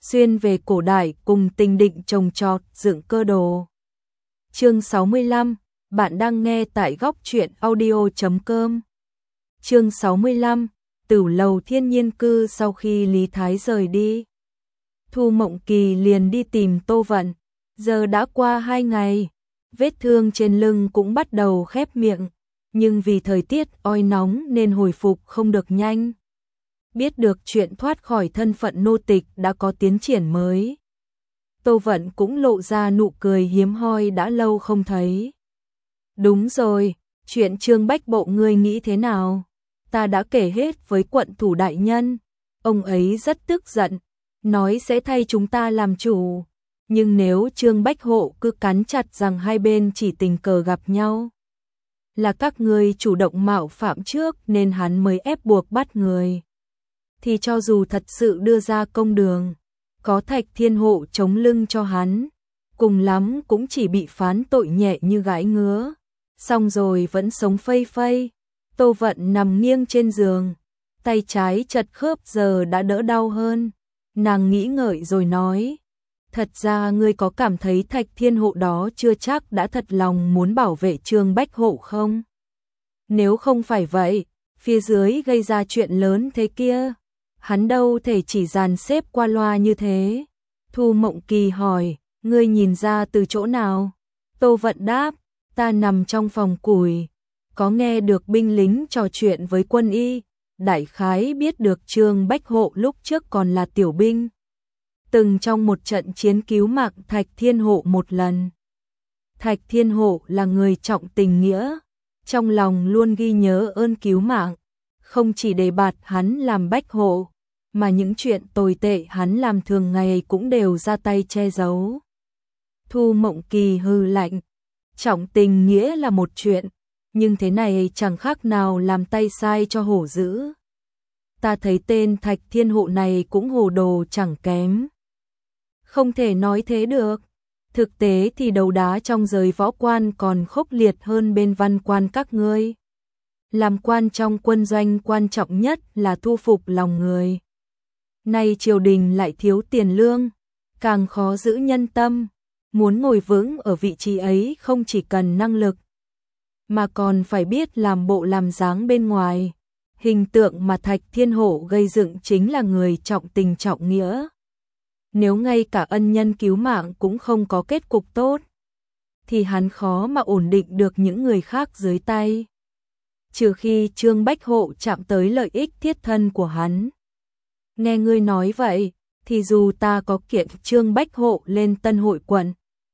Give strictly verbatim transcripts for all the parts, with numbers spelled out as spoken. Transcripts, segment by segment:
xuyên về cổ đại cùng tình định trồng trọt dựng cơ đồ. Chương sáu mươi lăm, bạn đang nghe tại góc truyện audio chấm com. Chương sáu mươi lăm, Tửu Lầu Thiên Nhiên Cư. Sau khi Lý Thái rời đi, Thu Mộng Kỳ liền đi tìm Tô Vận. Giờ đã qua hai ngày, vết thương trên lưng cũng bắt đầu khép miệng, nhưng vì thời tiết oi nóng nên hồi phục không được nhanh. Biết được chuyện thoát khỏi thân phận nô tịch đã có tiến triển mới, Tô Vận cũng lộ ra nụ cười hiếm hoi đã lâu không thấy. Đúng rồi, chuyện Trương Bách Bộ ngươi nghĩ thế nào? Ta đã kể hết với quận thủ đại nhân, ông ấy rất tức giận, nói sẽ thay chúng ta làm chủ. Nhưng nếu Trương Bách Hộ cứ cắn chặt rằng hai bên chỉ tình cờ gặp nhau, là các ngươi chủ động mạo phạm trước nên hắn mới ép buộc bắt người, thì cho dù thật sự đưa ra công đường, có Thạch Thiên Hộ chống lưng cho hắn, cùng lắm cũng chỉ bị phán tội nhẹ như gãi ngứa, xong rồi vẫn sống phây phây. Tô Vận nằm nghiêng trên giường, tay trái chật khớp giờ đã đỡ đau hơn. Nàng nghĩ ngợi rồi nói, thật ra ngươi có cảm thấy Thạch Thiên Hộ đó chưa chắc đã thật lòng muốn bảo vệ Trương Bách Hộ không? Nếu không phải vậy, phía dưới gây ra chuyện lớn thế kia, hắn đâu thể chỉ dàn xếp qua loa như thế. Thu Mộng Kỳ hỏi, ngươi nhìn ra từ chỗ nào? Tô Vận đáp, ta nằm trong phòng củi, có nghe được binh lính trò chuyện với quân y, đại khái biết được Trương Bách Hộ lúc trước còn là tiểu binh, từng trong một trận chiến cứu mạng Thạch Thiên Hộ một lần. Thạch Thiên Hộ là người trọng tình nghĩa, trong lòng luôn ghi nhớ ơn cứu mạng, không chỉ đề bạt hắn làm Bách Hộ, mà những chuyện tồi tệ hắn làm thường ngày cũng đều ra tay che giấu. Thu Mộng Kỳ hừ lạnh, trọng tình nghĩa là một chuyện, nhưng thế này chẳng khác nào làm tay sai cho hổ dữ. Ta thấy tên Thạch Thiên Hộ này cũng hồ đồ chẳng kém. Không thể nói thế được. Thực tế thì đấu đá trong giới võ quan còn khốc liệt hơn bên văn quan các ngươi. Làm quan trong quân doanh quan trọng nhất là thu phục lòng người. Nay triều đình lại thiếu tiền lương, càng khó giữ nhân tâm. Muốn ngồi vững ở vị trí ấy không chỉ cần năng lực, mà còn phải biết làm bộ làm dáng bên ngoài. Hình tượng mà Thạch Thiên Hộ gây dựng chính là người trọng tình trọng nghĩa. Nếu ngay cả ân nhân cứu mạng cũng không có kết cục tốt, thì hắn khó mà ổn định được những người khác dưới tay. Trừ khi Trương Bách Hộ chạm tới lợi ích thiết thân của hắn. Nghe ngươi nói vậy, thì dù ta có kiện Trương Bách Hộ lên Tân Hội quận,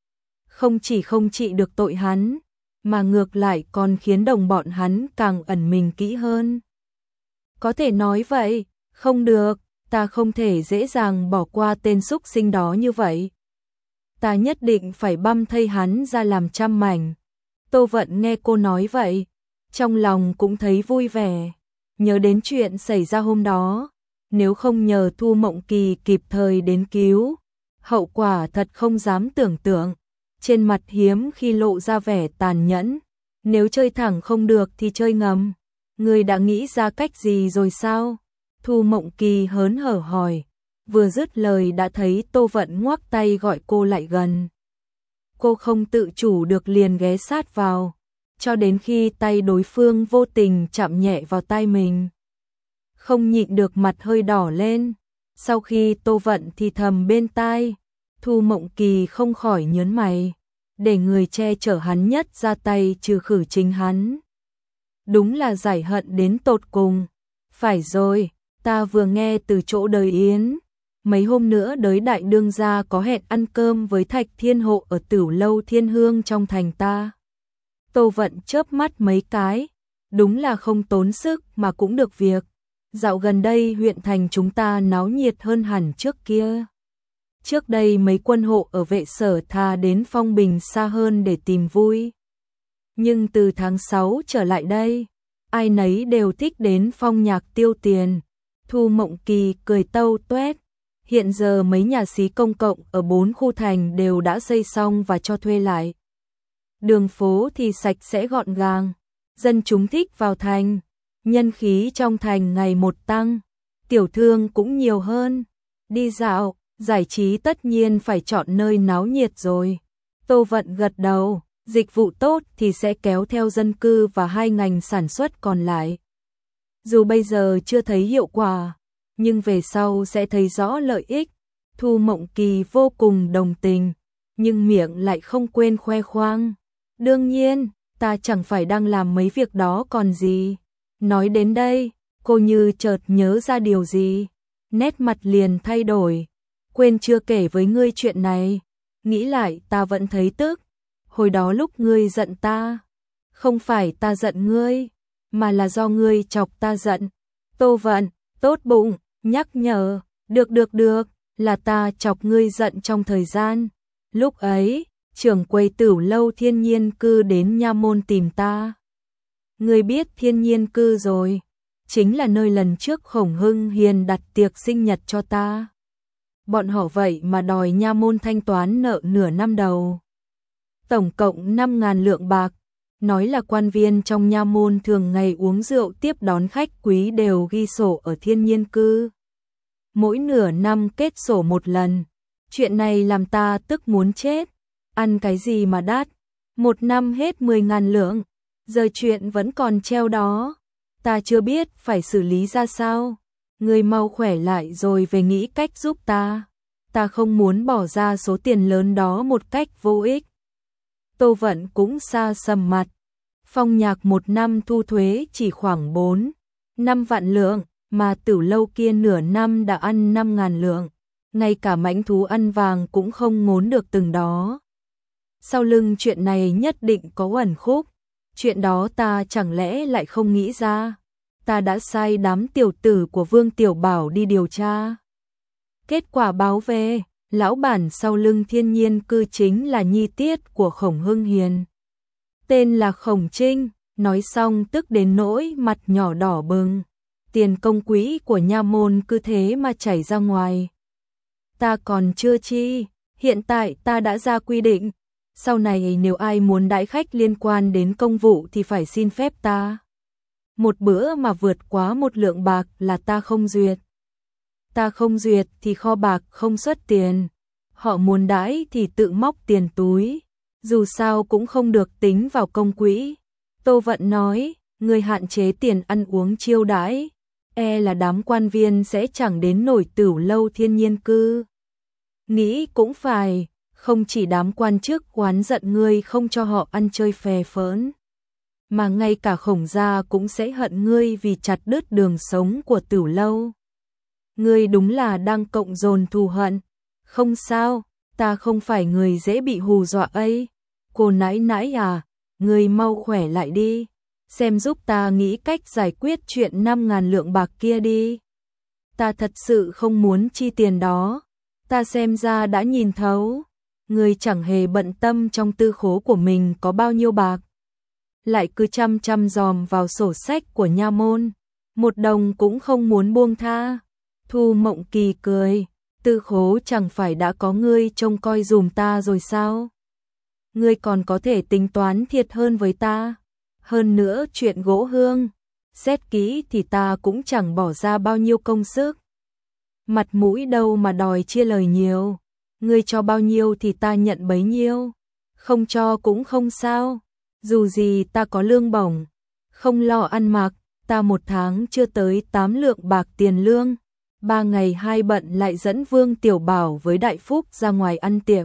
không chỉ không trị được tội hắn, mà ngược lại còn khiến đồng bọn hắn càng ẩn mình kỹ hơn. Có thể nói vậy, không được, ta không thể dễ dàng bỏ qua tên súc sinh đó như vậy. Ta nhất định phải băm thây hắn ra làm trăm mảnh. Tô Vận nghe cô nói vậy, trong lòng cũng thấy vui vẻ, nhớ đến chuyện xảy ra hôm đó, nếu không nhờ Thu Mộng Kỳ kịp thời đến cứu, hậu quả thật không dám tưởng tượng. Trên mặt hiếm khi lộ ra vẻ tàn nhẫn, nếu chơi thẳng không được thì chơi ngầm. Ngươi đã nghĩ ra cách gì rồi sao? Thu Mộng Kỳ hớn hở hỏi, vừa dứt lời đã thấy Tô Vận ngoắc tay gọi cô lại gần. Cô không tự chủ được liền ghé sát vào, cho đến khi tay đối phương vô tình chạm nhẹ vào tai mình. Không nhịn được mặt hơi đỏ lên, sau khi Tô Vận thì thầm bên tai, Thu Mộng Kỳ không khỏi nhớn mày, để người che chở hắn nhất ra tay trừ khử chính hắn. Đúng là giải hận đến tột cùng. Phải rồi, ta vừa nghe từ chỗ Đới Yến, mấy hôm nữa Đới đại đương gia có hẹn ăn cơm với Thạch Thiên Hộ ở Tửu Lâu Thiên Hương trong thành ta. Tô Vận chớp mắt mấy cái, đúng là không tốn sức mà cũng được việc. Dạo gần đây huyện thành chúng ta náo nhiệt hơn hẳn trước kia. Trước đây mấy quân hộ ở vệ sở thà đến Phong Bình xa hơn để tìm vui. Nhưng từ tháng sáu trở lại đây, ai nấy đều thích đến phong nhạc tiêu tiền. Thu Mộng Kỳ cười tâu tuét. Hiện giờ mấy nhà xí công cộng ở bốn khu thành đều đã xây xong và cho thuê lại. Đường phố thì sạch sẽ gọn gàng, dân chúng thích vào thành, nhân khí trong thành ngày một tăng, tiểu thương cũng nhiều hơn. Đi dạo, giải trí tất nhiên phải chọn nơi náo nhiệt rồi. Tô Vận gật đầu, dịch vụ tốt thì sẽ kéo theo dân cư và hai ngành sản xuất còn lại. Dù bây giờ chưa thấy hiệu quả, nhưng về sau sẽ thấy rõ lợi ích. Thu Mộng Kỳ vô cùng đồng tình, nhưng miệng lại không quên khoe khoang. Đương nhiên, ta chẳng phải đang làm mấy việc đó còn gì. Nói đến đây, cô như chợt nhớ ra điều gì. Nét mặt liền thay đổi. Quên chưa kể với ngươi chuyện này. Nghĩ lại ta vẫn thấy tức. Hồi đó lúc ngươi giận ta, không phải ta giận ngươi, mà là do ngươi chọc ta giận. Tô Vận, tốt bụng, nhắc nhở, được được được, là ta chọc ngươi giận trong thời gian. Lúc ấy, trưởng quầy Tửu lâu Thiên Nhiên Cư đến nha môn tìm ta. Ngươi biết Thiên Nhiên Cư rồi, chính là nơi lần trước Khổng Hưng Hiền đặt tiệc sinh nhật cho ta. Bọn họ vậy mà đòi nha môn thanh toán nợ nửa năm đầu. Tổng cộng năm ngàn lượng bạc, nói là quan viên trong nha môn thường ngày uống rượu tiếp đón khách quý đều ghi sổ ở Thiên Nhiên Cư. Mỗi nửa năm kết sổ một lần, chuyện này làm ta tức muốn chết, ăn cái gì mà đắt, một năm hết mười ngàn lượng, giờ chuyện vẫn còn treo đó, ta chưa biết phải xử lý ra sao, ngươi mau khỏe lại rồi về nghĩ cách giúp ta, ta không muốn bỏ ra số tiền lớn đó một cách vô ích. Tô Vận cũng xa sầm mặt. Phong Nhạc một năm thu thuế chỉ khoảng bốn, năm vạn lượng, mà Tửu lâu kia nửa năm đã ăn năm ngàn lượng. Ngay cả mãnh thú ăn vàng cũng không ngốn được từng đó. Sau lưng chuyện này nhất định có uẩn khúc. Chuyện đó ta chẳng lẽ lại không nghĩ ra. Ta đã sai đám tiểu tử của Vương Tiểu Bảo đi điều tra. Kết quả báo về, lão bản sau lưng Thiên Nhiên Cư chính là nhi tiết của Khổng Hưng Hiền. Tên là Khổng Trinh, nói xong tức đến nỗi mặt nhỏ đỏ bừng. Tiền công quỹ của nha môn cứ thế mà chảy ra ngoài. Ta còn chưa chi, hiện tại ta đã ra quy định. Sau này nếu ai muốn đãi khách liên quan đến công vụ thì phải xin phép ta. Một bữa mà vượt quá một lượng bạc là ta không duyệt. Ta không duyệt thì kho bạc không xuất tiền. Họ muốn đãi thì tự móc tiền túi. Dù sao cũng không được tính vào công quỹ. Tô Vận nói, người hạn chế tiền ăn uống chiêu đãi, e là đám quan viên sẽ chẳng đến nổi Tửu lâu Thiên Nhiên Cư. Nghĩ cũng phải, không chỉ đám quan chức oán giận ngươi không cho họ ăn chơi phè phỡn, mà ngay cả Khổng gia cũng sẽ hận ngươi vì chặt đứt đường sống của Tửu lâu. Ngươi đúng là đang cộng dồn thù hận. Không sao, ta không phải người dễ bị hù dọa ấy. Cô nãi nãi à, ngươi mau khỏe lại đi, xem giúp ta nghĩ cách giải quyết chuyện năm ngàn lượng bạc kia đi. Ta thật sự không muốn chi tiền đó, ta xem ra đã nhìn thấu, ngươi chẳng hề bận tâm trong tư khố của mình có bao nhiêu bạc. Lại cứ chăm chăm dòm vào sổ sách của nha môn, một đồng cũng không muốn buông tha. Thu Mộng Kỳ cười, tư khố chẳng phải đã có ngươi trông coi dùm ta rồi sao? Ngươi còn có thể tính toán thiệt hơn với ta. Hơn nữa chuyện gỗ hương, xét kỹ thì ta cũng chẳng bỏ ra bao nhiêu công sức. Mặt mũi đâu mà đòi chia lời nhiều. Ngươi cho bao nhiêu thì ta nhận bấy nhiêu. Không cho cũng không sao. Dù gì ta có lương bổng. Không lo ăn mặc, ta một tháng chưa tới tám lượng bạc tiền lương. Ba ngày hai bận lại dẫn Vương Tiểu Bảo với Đại Phúc ra ngoài ăn tiệm.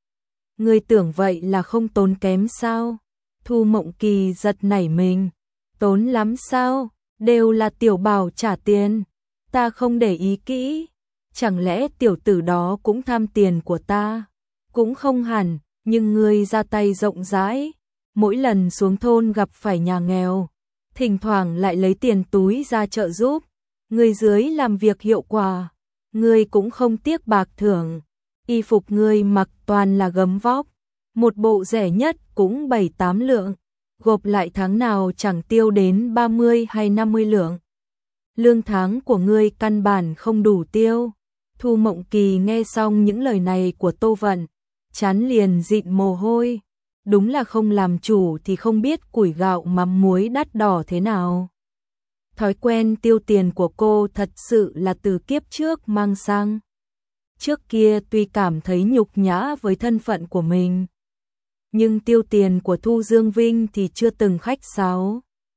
Ngươi tưởng vậy là không tốn kém sao? Thu Mộng Kỳ giật nảy mình. Tốn lắm sao? Đều là Tiểu Bảo trả tiền. Ta không để ý kỹ. Chẳng lẽ tiểu tử đó cũng tham tiền của ta? Cũng không hẳn, nhưng ngươi ra tay rộng rãi. Mỗi lần xuống thôn gặp phải nhà nghèo, thỉnh thoảng lại lấy tiền túi ra trợ giúp. Ngươi dưới làm việc hiệu quả, ngươi cũng không tiếc bạc thưởng. Y phục ngươi mặc toàn là gấm vóc, một bộ rẻ nhất cũng bảy tám lượng, gộp lại tháng nào chẳng tiêu đến ba mươi hay năm mươi lượng. Lương tháng của ngươi căn bản không đủ tiêu. Thu Mộng Kỳ nghe xong những lời này của Tô Vận, trán liền dịn mồ hôi. Đúng là không làm chủ thì không biết củi gạo mắm muối đắt đỏ thế nào. Thói quen tiêu tiền của cô thật sự là từ kiếp trước mang sang. Trước kia tuy cảm thấy nhục nhã với thân phận của mình, nhưng tiêu tiền của Thu Dương Vinh thì chưa từng khách sáo.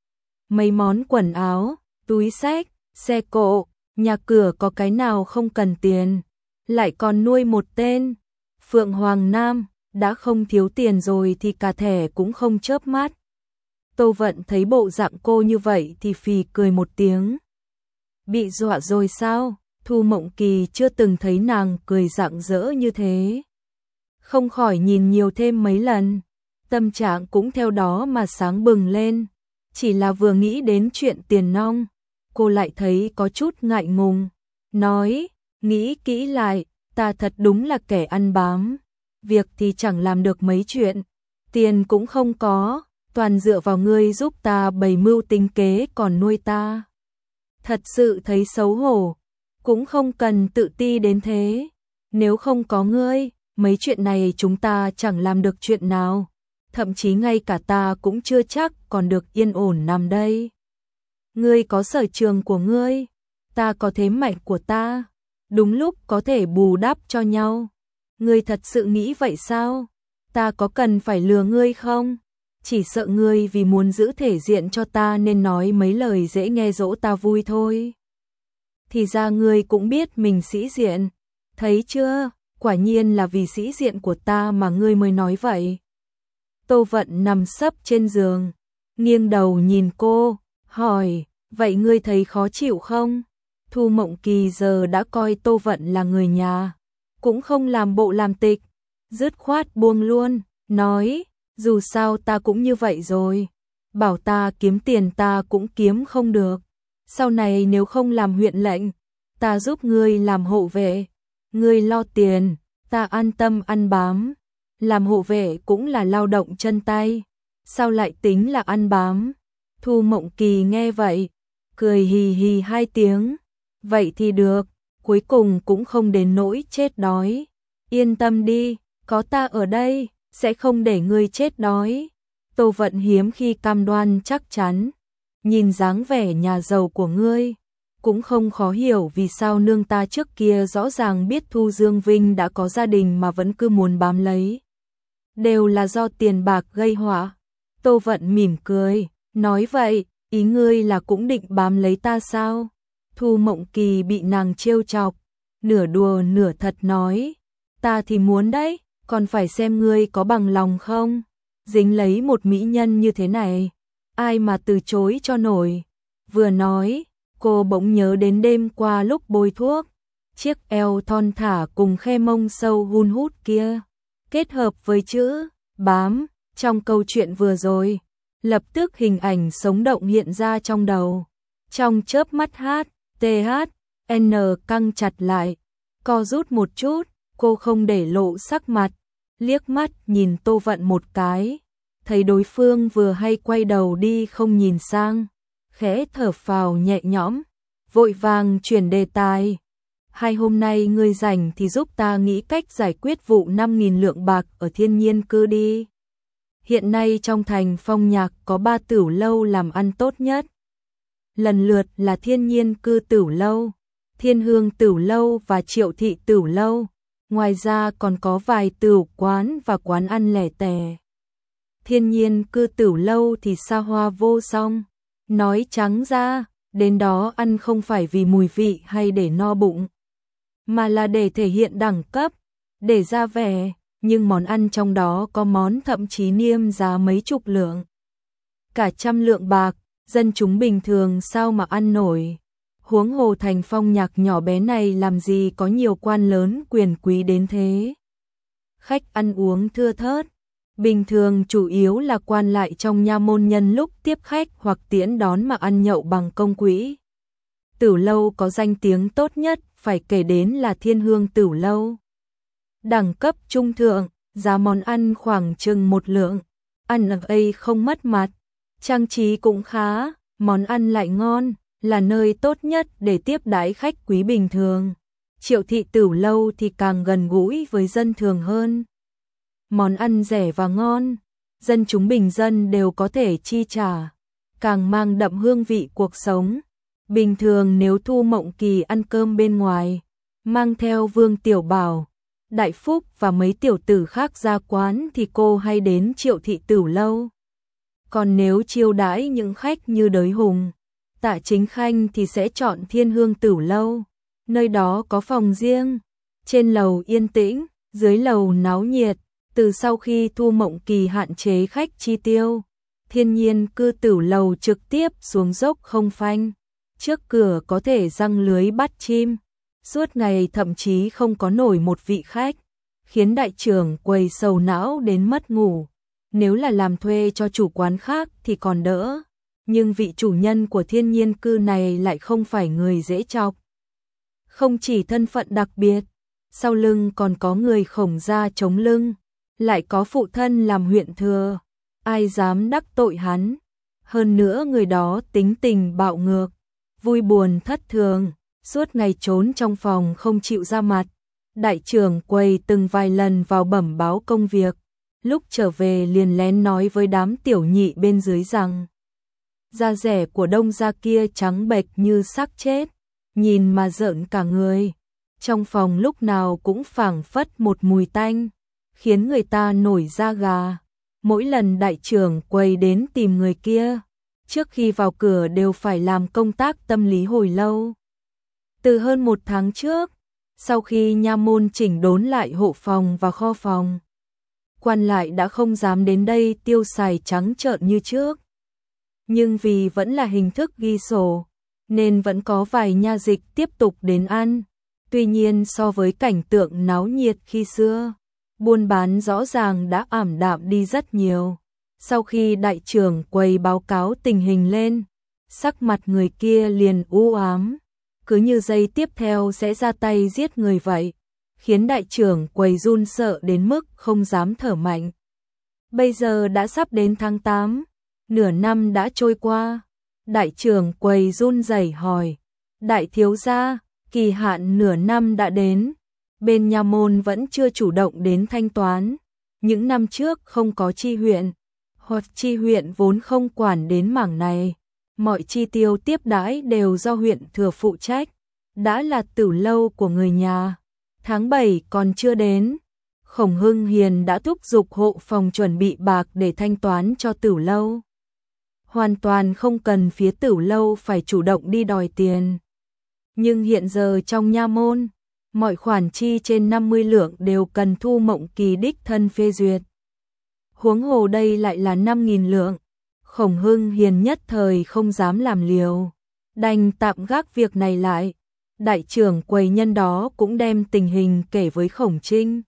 Mấy món quần áo, túi xách, xe cộ, nhà cửa có cái nào không cần tiền, lại còn nuôi một tên Phượng Hoàng Nam, đã không thiếu tiền rồi thì cả thẻ cũng không chớp mắt. Tô Vận thấy bộ dạng cô như vậy thì phì cười một tiếng. Bị dọa rồi sao? Thu Mộng Kỳ chưa từng thấy nàng cười rạng rỡ như thế. Không khỏi nhìn nhiều thêm mấy lần, tâm trạng cũng theo đó mà sáng bừng lên. Chỉ là vừa nghĩ đến chuyện tiền nong, cô lại thấy có chút ngại ngùng. Nói, nghĩ kỹ lại, ta thật đúng là kẻ ăn bám. Việc thì chẳng làm được mấy chuyện, tiền cũng không có, toàn dựa vào ngươi giúp ta bày mưu tính kế còn nuôi ta. Thật sự thấy xấu hổ, cũng không cần tự ti đến thế. Nếu không có ngươi, mấy chuyện này chúng ta chẳng làm được chuyện nào. Thậm chí ngay cả ta cũng chưa chắc còn được yên ổn nằm đây. Ngươi có sở trường của ngươi, ta có thế mạnh của ta, đúng lúc có thể bù đắp cho nhau. Ngươi thật sự nghĩ vậy sao? Ta có cần phải lừa ngươi không? Chỉ sợ ngươi vì muốn giữ thể diện cho ta nên nói mấy lời dễ nghe dỗ ta vui thôi. Thì ra ngươi cũng biết mình sĩ diện, thấy chưa? Quả nhiên là vì sĩ diện của ta mà ngươi mới nói vậy. Tô Vận nằm sấp trên giường, nghiêng đầu nhìn cô, hỏi, vậy ngươi thấy khó chịu không? Thu Mộng Kỳ giờ đã coi Tô Vận là người nhà, cũng không làm bộ làm tịch, dứt khoát buông luôn, nói, dù sao ta cũng như vậy rồi, bảo ta kiếm tiền ta cũng kiếm không được. Sau này nếu không làm huyện lệnh, ta giúp ngươi làm hộ vệ, ngươi lo tiền, ta an tâm ăn bám. Làm hộ vệ cũng là lao động chân tay, sao lại tính là ăn bám? Thu Mộng Kỳ nghe vậy, cười hì hì hai tiếng, vậy thì được, cuối cùng cũng không đến nỗi chết đói. Yên tâm đi, có ta ở đây, sẽ không để ngươi chết đói. Tô Vận hiếm khi cam đoan chắc chắn, nhìn dáng vẻ nhà giàu của ngươi, cũng không khó hiểu vì sao nương ta trước kia rõ ràng biết Thu Dương Vinh đã có gia đình mà vẫn cứ muốn bám lấy. Đều là do tiền bạc gây họa. Tô Vận mỉm cười, nói vậy, ý ngươi là cũng định bám lấy ta sao? Thu Mộng Kỳ bị nàng trêu chọc, nửa đùa nửa thật nói, ta thì muốn đấy, còn phải xem ngươi có bằng lòng không? Dính lấy một mỹ nhân như thế này, ai mà từ chối cho nổi. Vừa nói, cô bỗng nhớ đến đêm qua lúc bôi thuốc, chiếc eo thon thả cùng khe mông sâu hun hút kia. Kết hợp với chữ bám trong câu chuyện vừa rồi, lập tức hình ảnh sống động hiện ra trong đầu. Trong chớp mắt hát, tê hát, N căng chặt lại, co rút một chút, cô không để lộ sắc mặt, liếc mắt nhìn Tô Vận một cái, thấy đối phương vừa hay quay đầu đi không nhìn sang, khẽ thở phào nhẹ nhõm, vội vàng chuyển đề tài. Hai hôm nay ngươi rảnh thì giúp ta nghĩ cách giải quyết vụ năm nghìn lượng bạc ở Thiên Nhiên Cư đi. Hiện nay trong thành Phong Nhạc có ba tửu lâu làm ăn tốt nhất. Lần lượt là Thiên Nhiên Cư tửu lâu, Thiên Hương tửu lâu và Triệu Thị tửu lâu. Ngoài ra còn có vài tửu quán và quán ăn lẻ tẻ. Thiên Nhiên Cư tửu lâu thì xa hoa vô song. Nói trắng ra, đến đó ăn không phải vì mùi vị hay để no bụng, mà là để thể hiện đẳng cấp, để ra vẻ, nhưng món ăn trong đó có món thậm chí niêm giá mấy chục lượng. Cả trăm lượng bạc, dân chúng bình thường sao mà ăn nổi. Huống hồ thành Phong Nhạc nhỏ bé này làm gì có nhiều quan lớn quyền quý đến thế. Khách ăn uống thưa thớt, bình thường chủ yếu là quan lại trong nha môn nhân lúc tiếp khách hoặc tiễn đón mà ăn nhậu bằng công quỹ. Tửu lâu có danh tiếng tốt nhất phải kể đến là Thiên Hương tửu lâu. Đẳng cấp trung thượng, giá món ăn khoảng chừng một lượng, ăn ở đây không mất mặt, trang trí cũng khá, món ăn lại ngon, là nơi tốt nhất để tiếp đãi khách quý bình thường. Triệu Thị tửu lâu thì càng gần gũi với dân thường hơn. Món ăn rẻ và ngon, dân chúng bình dân đều có thể chi trả, càng mang đậm hương vị cuộc sống. Bình thường nếu Thu Mộng Kỳ ăn cơm bên ngoài, mang theo Vương Tiểu Bảo, Đại Phúc và mấy tiểu tử khác ra quán thì cô hay đến Triệu Thị Tửu lâu. Còn nếu chiêu đãi những khách như Đới Hùng, Tạ Chính Khanh thì sẽ chọn Thiên Hương Tửu lâu. Nơi đó có phòng riêng, trên lầu yên tĩnh, dưới lầu náo nhiệt. Từ sau khi Thu Mộng Kỳ hạn chế khách chi tiêu, Thiên Nhiên Cư Tửu lầu trực tiếp xuống dốc không phanh. Trước cửa có thể giăng lưới bắt chim, suốt ngày thậm chí không có nổi một vị khách, khiến đại trưởng quầy sầu não đến mất ngủ. Nếu là làm thuê cho chủ quán khác thì còn đỡ, nhưng vị chủ nhân của Thiên Nhiên Cư này lại không phải người dễ chọc. Không chỉ thân phận đặc biệt, sau lưng còn có người Khổng gia chống lưng, lại có phụ thân làm huyện thừa, ai dám đắc tội hắn. Hơn nữa người đó tính tình bạo ngược, vui buồn thất thường, suốt ngày trốn trong phòng không chịu ra mặt. Đại trưởng quầy từng vài lần vào bẩm báo công việc, lúc trở về liền lén nói với đám tiểu nhị bên dưới rằng da rẻ của Đông gia kia trắng bệch như xác chết, nhìn mà rợn cả người. Trong phòng lúc nào cũng phảng phất một mùi tanh, khiến người ta nổi da gà. Mỗi lần đại trưởng quầy đến tìm người kia, trước khi vào cửa đều phải làm công tác tâm lý hồi lâu. Từ hơn một tháng trước, sau khi nha môn chỉnh đốn lại hộ phòng và kho phòng, quan lại đã không dám đến đây tiêu xài trắng trợn như trước. Nhưng vì vẫn là hình thức ghi sổ, nên vẫn có vài nha dịch tiếp tục đến ăn. Tuy nhiên so với cảnh tượng náo nhiệt khi xưa, buôn bán rõ ràng đã ảm đạm đi rất nhiều. Sau khi đại trưởng quầy báo cáo tình hình lên, sắc mặt người kia liền u ám, cứ như giây tiếp theo sẽ ra tay giết người vậy, khiến đại trưởng quầy run sợ đến mức không dám thở mạnh. Bây giờ đã sắp đến tháng tám, nửa năm đã trôi qua. Đại trưởng quầy run rẩy hỏi, đại thiếu gia, kỳ hạn nửa năm đã đến, bên nha môn vẫn chưa chủ động đến thanh toán. Những năm trước không có chi huyện, hoặc chi huyện vốn không quản đến mảng này, mọi chi tiêu tiếp đãi đều do huyện thừa phụ trách, đã là Tửu lâu của người nhà. Tháng bảy còn chưa đến, Khổng Hưng Hiền đã thúc giục hộ phòng chuẩn bị bạc để thanh toán cho Tửu lâu. Hoàn toàn không cần phía Tửu lâu phải chủ động đi đòi tiền. Nhưng hiện giờ trong nha môn, mọi khoản chi trên năm mươi lượng đều cần Thu Mộng Kỳ đích thân phê duyệt. Huống hồ đây lại là năm nghìn lượng. Khổng Hưng Hiền nhất thời không dám làm liều, đành tạm gác việc này lại. Đại trưởng quầy nhân đó cũng đem tình hình kể với Khổng Trinh.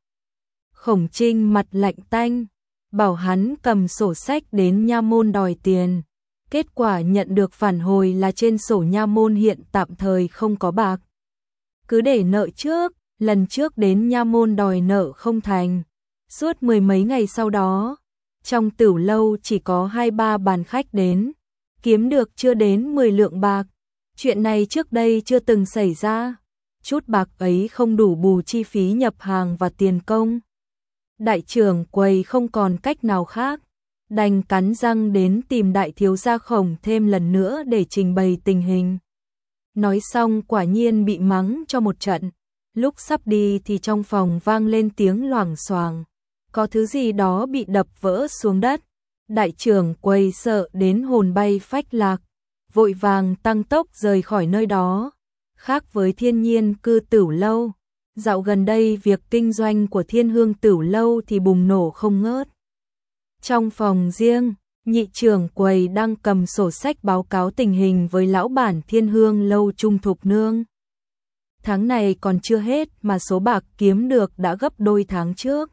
Khổng Trinh mặt lạnh tanh, bảo hắn cầm sổ sách đến nha môn đòi tiền. Kết quả nhận được phản hồi là trên sổ nha môn hiện tạm thời không có bạc. Cứ để nợ trước, lần trước đến nha môn đòi nợ không thành. Suốt mười mấy ngày sau đó, trong Tửu lâu chỉ có hai ba bàn khách đến, kiếm được chưa đến mười lượng bạc. Chuyện này trước đây chưa từng xảy ra. Chút bạc ấy không đủ bù chi phí nhập hàng và tiền công. Đại trưởng quầy không còn cách nào khác, đành cắn răng đến tìm đại thiếu gia Khổng thêm lần nữa để trình bày tình hình. Nói xong quả nhiên bị mắng cho một trận. Lúc sắp đi thì trong phòng vang lên tiếng loảng xoảng, có thứ gì đó bị đập vỡ xuống đất. Đại trưởng quầy sợ đến hồn bay phách lạc, vội vàng tăng tốc rời khỏi nơi đó. Khác với Thiên Nhiên Cư Tửu lâu, dạo gần đây việc kinh doanh của Thiên Hương Tửu lâu thì bùng nổ không ngớt. Trong phòng riêng, nhị trưởng quầy đang cầm sổ sách báo cáo tình hình với lão bản Thiên Hương lâu Trung Thục Nương. Tháng này còn chưa hết mà số bạc kiếm được đã gấp đôi tháng trước.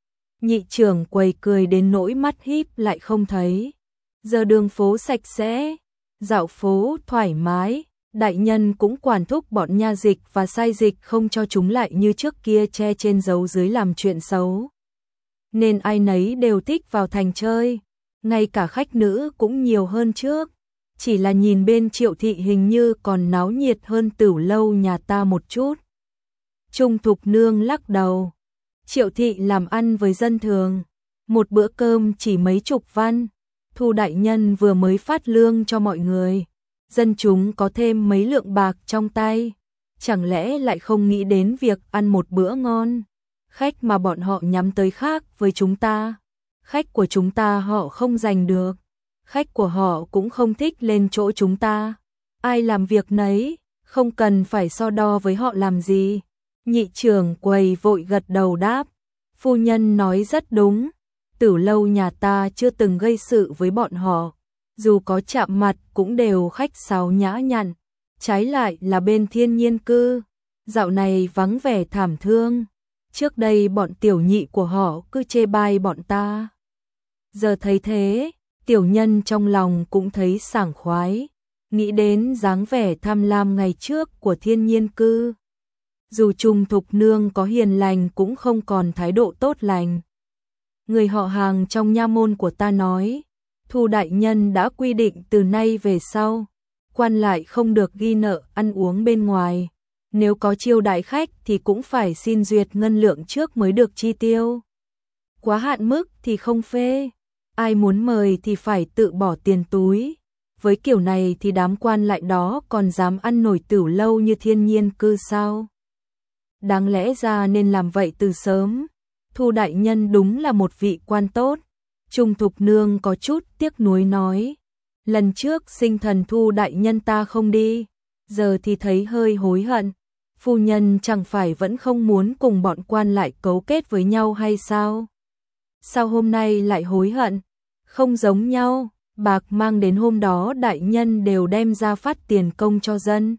Nhị trưởng quầy cười đến nỗi mắt híp lại không thấy. Giờ đường phố sạch sẽ, dạo phố thoải mái, đại nhân cũng quản thúc bọn nha dịch và sai dịch không cho chúng lại như trước kia che trên giấu dưới làm chuyện xấu. Nên ai nấy đều thích vào thành chơi, ngay cả khách nữ cũng nhiều hơn trước. Chỉ là nhìn bên Triệu thị hình như còn náo nhiệt hơn Tửu lâu nhà ta một chút. Trung Thục Nương lắc đầu. Triệu thị làm ăn với dân thường, một bữa cơm chỉ mấy chục văn. Thu đại nhân vừa mới phát lương cho mọi người, dân chúng có thêm mấy lượng bạc trong tay, chẳng lẽ lại không nghĩ đến việc ăn một bữa ngon? Khách mà bọn họ nhắm tới khác với chúng ta. Khách của chúng ta họ không giành được. Khách của họ cũng không thích lên chỗ chúng ta. Ai làm việc nấy, không cần phải so đo với họ làm gì. Nhị trưởng quầy vội gật đầu đáp. Phu nhân nói rất đúng. Tử lâu nhà ta chưa từng gây sự với bọn họ. Dù có chạm mặt cũng đều khách sáo nhã nhặn. Trái lại là bên Thiên Nhiên Cư, dạo này vắng vẻ thảm thương. Trước đây bọn tiểu nhị của họ cứ chê bai bọn ta. Giờ thấy thế, tiểu nhân trong lòng cũng thấy sảng khoái. Nghĩ đến dáng vẻ tham lam ngày trước của Thiên Nhiên Cư. Dù Trung Thục Nương có hiền lành cũng không còn thái độ tốt lành. Người họ hàng trong nha môn của ta nói, Thu đại nhân đã quy định từ nay về sau, quan lại không được ghi nợ ăn uống bên ngoài. Nếu có chiêu đãi khách thì cũng phải xin duyệt ngân lượng trước mới được chi tiêu. Quá hạn mức thì không phê. Ai muốn mời thì phải tự bỏ tiền túi. Với kiểu này thì đám quan lại đó còn dám ăn nổi Tửu lâu như Thiên Nhiên Cư sao? Đáng lẽ ra nên làm vậy từ sớm. Thu đại nhân đúng là một vị quan tốt. Trung Thục Nương có chút tiếc nuối nói. Lần trước sinh thần Thu đại nhân ta không đi, giờ thì thấy hơi hối hận. Phu nhân chẳng phải vẫn không muốn cùng bọn quan lại cấu kết với nhau hay sao? Sao hôm nay lại hối hận? Không giống nhau, bạc mang đến hôm đó đại nhân đều đem ra phát tiền công cho dân.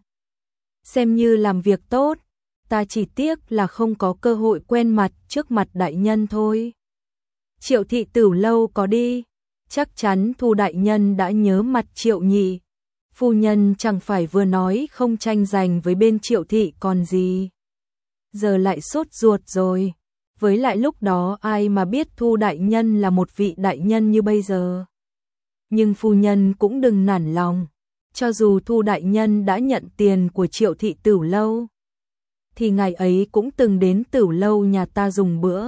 Xem như làm việc tốt, ta chỉ tiếc là không có cơ hội quen mặt trước mặt đại nhân thôi. Triệu thị Tửu lâu có đi, chắc chắn Thu đại nhân đã nhớ mặt Triệu nhị. Phu nhân chẳng phải vừa nói không tranh giành với bên Triệu thị còn gì. Giờ lại sốt ruột rồi. Với lại lúc đó ai mà biết Thu đại nhân là một vị đại nhân như bây giờ. Nhưng phu nhân cũng đừng nản lòng. Cho dù Thu đại nhân đã nhận tiền của Triệu thị Tửu lâu, thì ngày ấy cũng từng đến Tửu lâu nhà ta dùng bữa.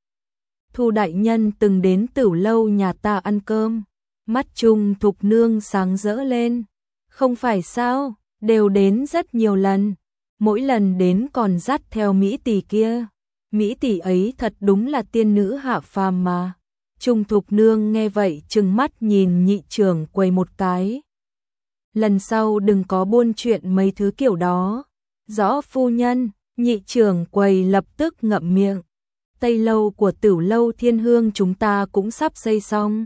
Thu đại nhân từng đến Tửu lâu nhà ta ăn cơm. Mắt Trung Thục Nương sáng rỡ lên. Không phải sao, đều đến rất nhiều lần. Mỗi lần đến còn dắt theo Mỹ tỷ kia. Mỹ tỷ ấy thật đúng là tiên nữ hạ phàm mà. Trung Thục Nương nghe vậy trừng mắt nhìn nhị trưởng quầy một cái. Lần sau đừng có buôn chuyện mấy thứ kiểu đó. Rõ phu nhân, nhị trưởng quầy lập tức ngậm miệng. Tây lâu của Tửu lâu Thiên Hương chúng ta cũng sắp xây xong.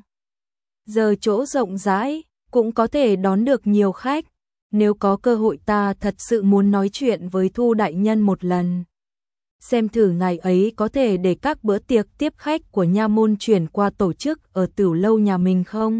Giờ chỗ rộng rãi, cũng có thể đón được nhiều khách. Nếu có cơ hội ta thật sự muốn nói chuyện với Thu đại nhân một lần. Xem thử ngày ấy có thể để các bữa tiệc tiếp khách của nha môn chuyển qua tổ chức ở Tửu lâu nhà mình không?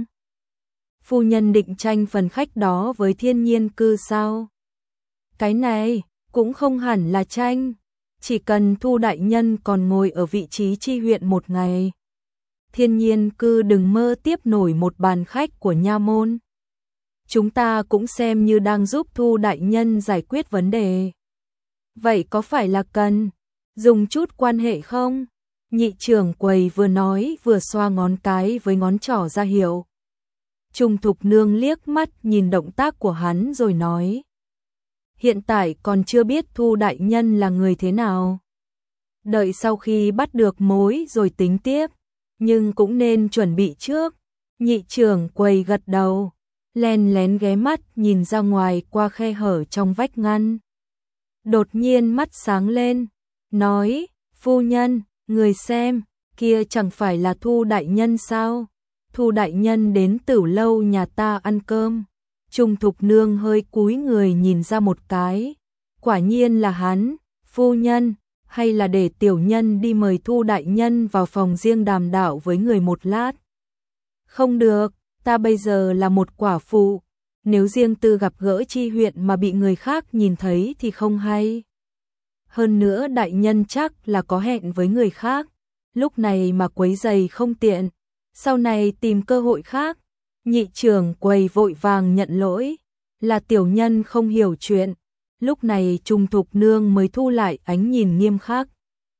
Phu nhân định tranh phần khách đó với Thiên Nhiên Cư sao? Cái này cũng không hẳn là tranh. Chỉ cần Thu đại nhân còn ngồi ở vị trí chi huyện một ngày, Thiên Nhiên Cư đừng mơ tiếp nổi một bàn khách của nha môn. Chúng ta cũng xem như đang giúp Thu đại nhân giải quyết vấn đề. Vậy có phải là cần dùng chút quan hệ không? Nhị trưởng quầy vừa nói vừa xoa ngón cái với ngón trỏ ra hiệu. Trung Thục Nương liếc mắt nhìn động tác của hắn rồi nói. Hiện tại còn chưa biết Thu đại nhân là người thế nào. Đợi sau khi bắt được mối rồi tính tiếp. Nhưng cũng nên chuẩn bị trước. Nhị trưởng quầy gật đầu, len lén ghé mắt nhìn ra ngoài qua khe hở trong vách ngăn. Đột nhiên mắt sáng lên, nói, phu nhân, người xem, kia chẳng phải là Thu đại nhân sao? Thu đại nhân đến Tửu lâu nhà ta ăn cơm. Trung Thục Nương hơi cúi người nhìn ra một cái. Quả nhiên là hắn, phu nhân, hay là để tiểu nhân đi mời Thu đại nhân vào phòng riêng đàm đạo với người một lát? Không được, ta bây giờ là một quả phụ, nếu riêng tư gặp gỡ chi huyện mà bị người khác nhìn thấy thì không hay. Hơn nữa đại nhân chắc là có hẹn với người khác, lúc này mà quấy rầy không tiện, sau này tìm cơ hội khác. Nhị trưởng quầy vội vàng nhận lỗi, là tiểu nhân không hiểu chuyện. Lúc này Trung Thục Nương mới thu lại ánh nhìn nghiêm khắc.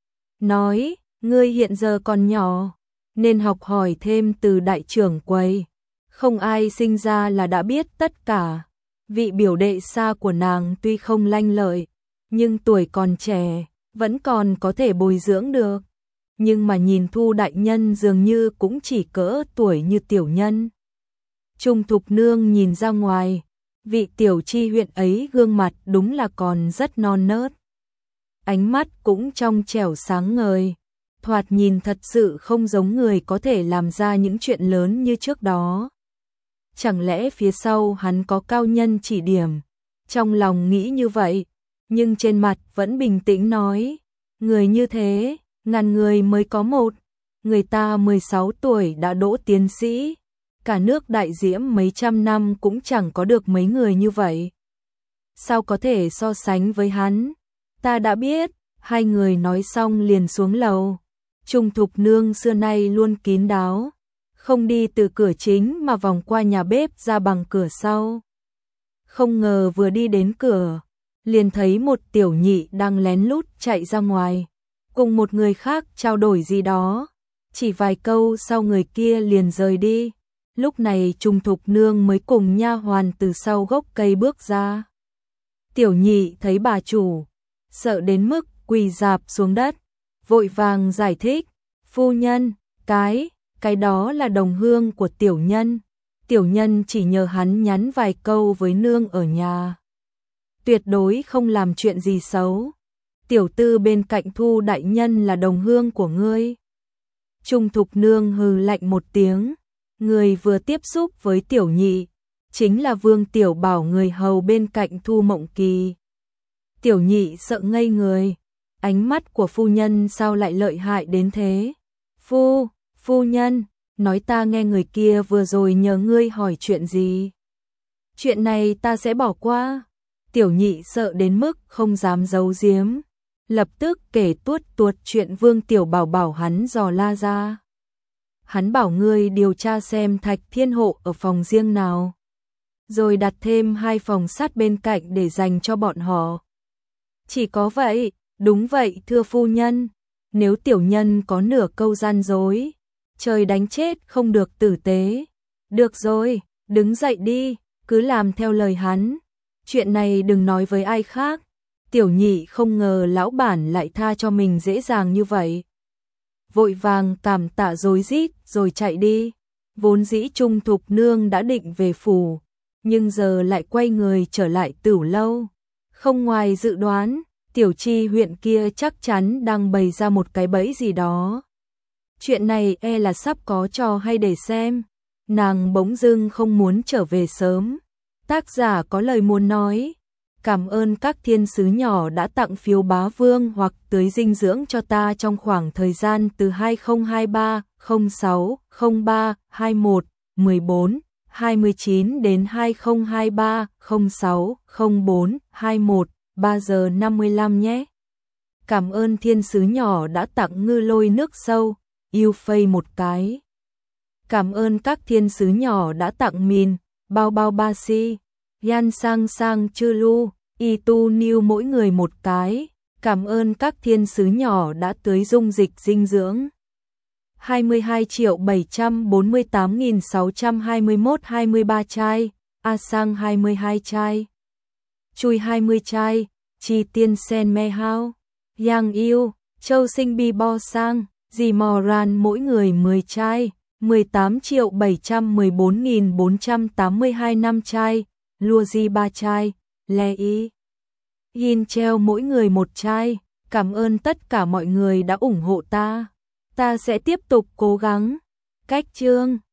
Nói, ngươi hiện giờ còn nhỏ, nên học hỏi thêm từ đại trưởng quầy. Không ai sinh ra là đã biết tất cả. Vị biểu đệ xa của nàng tuy không lanh lợi, nhưng tuổi còn trẻ, vẫn còn có thể bồi dưỡng được. Nhưng mà nhìn Thu đại nhân dường như cũng chỉ cỡ tuổi như tiểu nhân. Trung Thục Nương nhìn ra ngoài, vị tiểu chi huyện ấy gương mặt đúng là còn rất non nớt. Ánh mắt cũng trong trẻo sáng ngời, thoạt nhìn thật sự không giống người có thể làm ra những chuyện lớn như trước đó. Chẳng lẽ phía sau hắn có cao nhân chỉ điểm? Trong lòng nghĩ như vậy, nhưng trên mặt vẫn bình tĩnh nói, người như thế, ngàn người mới có một, người ta mười sáu tuổi đã đỗ tiến sĩ, cả nước Đại Diễm mấy trăm năm cũng chẳng có được mấy người như vậy. Sao có thể so sánh với hắn? Ta đã biết. Hai người nói xong liền xuống lầu. Trung Thục Nương xưa nay luôn kín đáo, không đi từ cửa chính mà vòng qua nhà bếp ra bằng cửa sau. Không ngờ vừa đi đến cửa, liền thấy một tiểu nhị đang lén lút chạy ra ngoài, cùng một người khác trao đổi gì đó. Chỉ vài câu sau người kia liền rời đi. Lúc này Trung Thục Nương mới cùng nha hoàn từ sau gốc cây bước ra. Tiểu nhị thấy bà chủ, sợ đến mức quỳ rạp xuống đất, vội vàng giải thích, phu nhân, cái, cái đó là đồng hương của tiểu nhân. Tiểu nhân chỉ nhờ hắn nhắn vài câu với nương ở nhà. Tuyệt đối không làm chuyện gì xấu. Tiểu tư bên cạnh Thu đại nhân là đồng hương của ngươi. Trung Thục Nương hừ lạnh một tiếng, người vừa tiếp xúc với tiểu nhị, chính là Vương Tiểu Bảo người hầu bên cạnh Thu Mộng Kỳ. Tiểu nhị sợ ngây người, ánh mắt của phu nhân sao lại lợi hại đến thế? Phu, phu nhân, nói ta nghe người kia vừa rồi nhờ ngươi hỏi chuyện gì? Chuyện này ta sẽ bỏ qua. Tiểu nhị sợ đến mức không dám giấu giếm, lập tức kể tuốt tuột chuyện Vương Tiểu Bảo bảo hắn dò la ra. Hắn bảo ngươi điều tra xem Thạch Thiên Hộ ở phòng riêng nào, rồi đặt thêm hai phòng sát bên cạnh để dành cho bọn họ. Chỉ có vậy? Đúng vậy thưa phu nhân. Nếu tiểu nhân có nửa câu gian dối, trời đánh chết không được tử tế. Được rồi, đứng dậy đi, cứ làm theo lời hắn. Chuyện này đừng nói với ai khác. Tiểu nhị không ngờ lão bản lại tha cho mình dễ dàng như vậy. Vội vàng cảm tạ rối rít rồi chạy đi. Vốn dĩ Trung Thục Nương đã định về phủ, nhưng giờ lại quay người trở lại Tửu lâu. Không ngoài dự đoán, tiểu chi huyện kia chắc chắn đang bày ra một cái bẫy gì đó. Chuyện này e là sắp có trò hay để xem. Nàng bỗng dưng không muốn trở về sớm. Tác giả có lời muốn nói. Cảm ơn các thiên sứ nhỏ đã tặng phiếu bá vương hoặc tưới dinh dưỡng cho ta trong khoảng thời gian từ hai không hai ba, không sáu, không ba, hai mốt, mười bốn, hai mươi chín đến hai không hai ba, không sáu, không bốn, hai mốt, ba giờ năm mươi lăm nhé. Cảm ơn thiên sứ nhỏ đã tặng ngư lôi nước sâu, yêu phây một cái. Cảm ơn các thiên sứ nhỏ đã tặng mìn, bao bao ba si, yan sang sang chư lu, y tu niu mỗi người một cái. Cảm ơn các thiên sứ nhỏ đã tưới dung dịch dinh dưỡng. hai mươi hai triệu bảy trăm bốn mươi tám nghìn sáu trăm hai mươi mốt hai mươi ba chai, A sang hai mươi hai chai, Chui hai mươi chai, Chi tiên sen me hao, Yang yêu, Châu sinh bi bo sang, Dì mò ran mỗi người mười chai, mười tám triệu bảy trăm mười bốn nghìn bốn trăm tám mươi hai năm chai, Lua di ba chai, Le y, Yin treo mỗi người một chai. Cảm ơn tất cả mọi người đã ủng hộ ta. Ta sẽ tiếp tục cố gắng. Cách chương